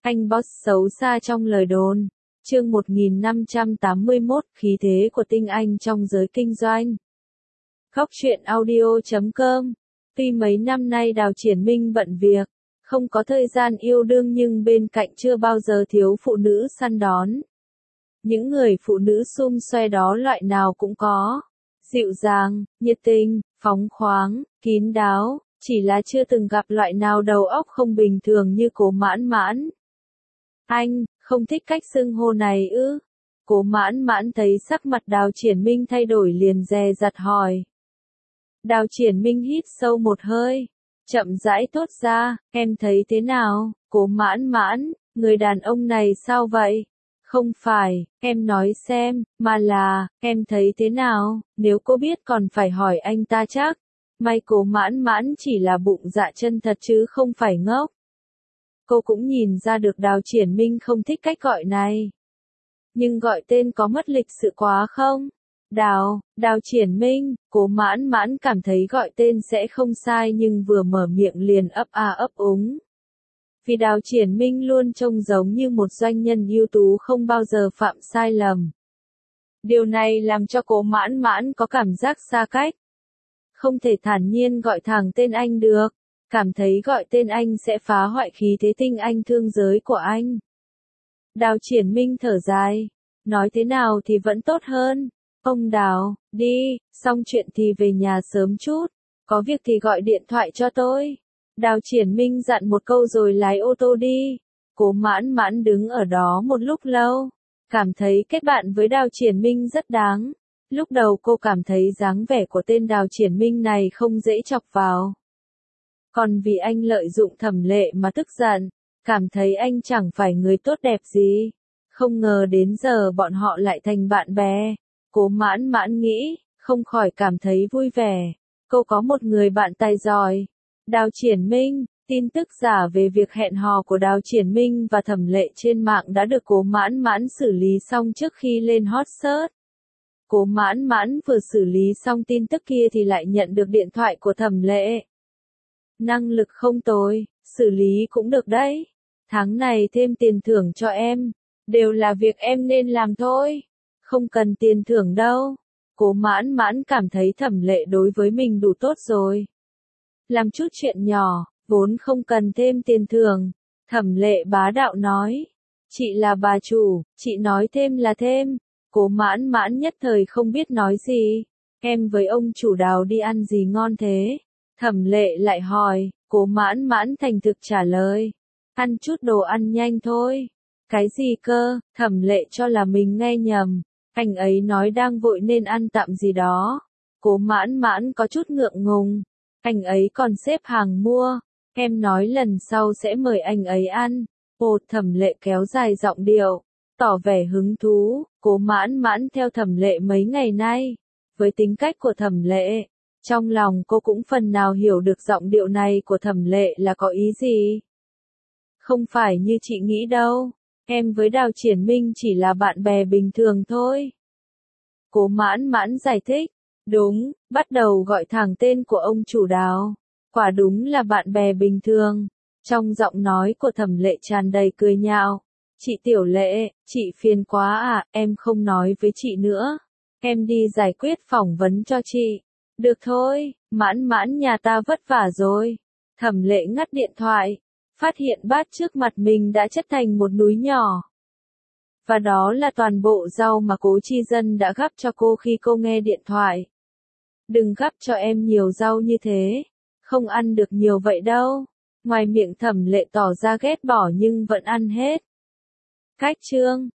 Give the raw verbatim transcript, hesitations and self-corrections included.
Anh boss xấu xa trong lời đồn. Chương một nghìn năm trăm tám mươi mốt, khí thế của tinh anh trong giới kinh doanh. Góc truyện audio chấm com. Tuy mấy năm nay Đào Triển Minh bận việc, không có thời gian yêu đương nhưng bên cạnh chưa bao giờ thiếu phụ nữ săn đón. Những người phụ nữ xum xoe đó loại nào cũng có. Dịu dàng, nhiệt tình, phóng khoáng, kín đáo, chỉ là chưa từng gặp loại nào đầu óc không bình thường như Cố Mãn Mãn. Anh, không thích cách xưng hô này ư? Cố Mãn Mãn thấy sắc mặt Đào Triển Minh thay đổi liền dè dặt hỏi. Đào Triển Minh hít sâu một hơi, chậm rãi thốt ra, em thấy thế nào, Cố Mãn Mãn, người đàn ông này sao vậy? Không phải, em nói xem, mà là, em thấy thế nào, nếu cô biết còn phải hỏi anh ta chắc. May Cố Mãn Mãn chỉ là bụng dạ chân thật chứ không phải ngốc. Cô cũng nhìn ra được Đào Triển Minh không thích cách gọi này. Nhưng gọi tên có mất lịch sự quá không? Đào, Đào Triển Minh, Cố Mãn Mãn cảm thấy gọi tên sẽ không sai nhưng vừa mở miệng liền ấp a ấp úng. Vì Đào Triển Minh luôn trông giống như một doanh nhân ưu tú không bao giờ phạm sai lầm. Điều này làm cho Cố Mãn Mãn có cảm giác xa cách. Không thể thản nhiên gọi thẳng tên anh được, cảm thấy gọi tên anh sẽ phá hoại khí thế tinh anh thương giới của anh. Đào Triển Minh thở dài, nói thế nào thì vẫn tốt hơn. Ông Đào, đi, xong chuyện thì về nhà sớm chút, có việc thì gọi điện thoại cho tôi. Đào Triển Minh dặn một câu rồi lái ô tô đi. Cố Mãn Mãn đứng ở đó một lúc lâu, cảm thấy kết bạn với Đào Triển Minh rất đáng. Lúc đầu cô cảm thấy dáng vẻ của tên Đào Triển Minh này không dễ chọc vào. Còn vì anh lợi dụng Thẩm Lệ mà tức giận, cảm thấy anh chẳng phải người tốt đẹp gì. Không ngờ đến giờ bọn họ lại thành bạn bè. Cố Mãn Mãn nghĩ, không khỏi cảm thấy vui vẻ. Cô có một người bạn tài giỏi. Đào Triển Minh, tin tức giả về việc hẹn hò của Đào Triển Minh và Thẩm Lệ trên mạng đã được Cố Mãn Mãn xử lý xong trước khi lên hot search. Cố Mãn Mãn vừa xử lý xong tin tức kia thì lại nhận được điện thoại của Thẩm Lệ. Năng lực không tồi, xử lý cũng được đấy. Tháng này thêm tiền thưởng cho em, đều là việc em nên làm thôi. Không cần tiền thưởng đâu. Cố Mãn Mãn cảm thấy Thẩm Lệ đối với mình đủ tốt rồi. Làm chút chuyện nhỏ, vốn không cần thêm tiền thưởng. Thẩm Lệ bá đạo nói. Chị là bà chủ, chị nói thêm là thêm. Cố Mãn Mãn nhất thời không biết nói gì. Em với ông chủ Đào đi ăn gì ngon thế? Thẩm Lệ lại hỏi. Cố Mãn Mãn thành thực trả lời. Ăn chút đồ ăn nhanh thôi. Cái gì cơ? Thẩm Lệ cho là mình nghe nhầm. Anh ấy nói đang vội nên ăn tạm gì đó. Cố Mãn Mãn có chút ngượng ngùng. Anh ấy còn xếp hàng mua. Em nói lần sau sẽ mời anh ấy ăn. Ồ, Thẩm Lệ kéo dài giọng điệu, tỏ vẻ hứng thú. Cố Mãn Mãn theo Thẩm Lệ mấy ngày nay. Với tính cách của Thẩm Lệ, trong lòng cô cũng phần nào hiểu được giọng điệu này của Thẩm Lệ là có ý gì. Không phải như chị nghĩ đâu. Em với Đào Triển Minh chỉ là bạn bè bình thường thôi. Cố Mãn Mãn giải thích. Đúng, bắt đầu gọi thẳng tên của ông chủ Đào. Quả đúng là bạn bè bình thường. Trong giọng nói của Thẩm Lệ tràn đầy cười nhạo. Chị Tiểu Lệ, chị phiền quá à, em không nói với chị nữa. Em đi giải quyết phỏng vấn cho chị. Được thôi, Mãn Mãn nhà ta vất vả rồi. Thẩm Lệ ngắt điện thoại, phát hiện bát trước mặt mình đã chất thành một núi nhỏ. Và đó là toàn bộ rau mà Cố Chi Dân đã gắp cho cô khi cô nghe điện thoại. Đừng gắp cho em nhiều rau như thế. Không ăn được nhiều vậy đâu. Ngoài miệng Thẩm Lệ tỏ ra ghét bỏ nhưng vẫn ăn hết. Cách chương.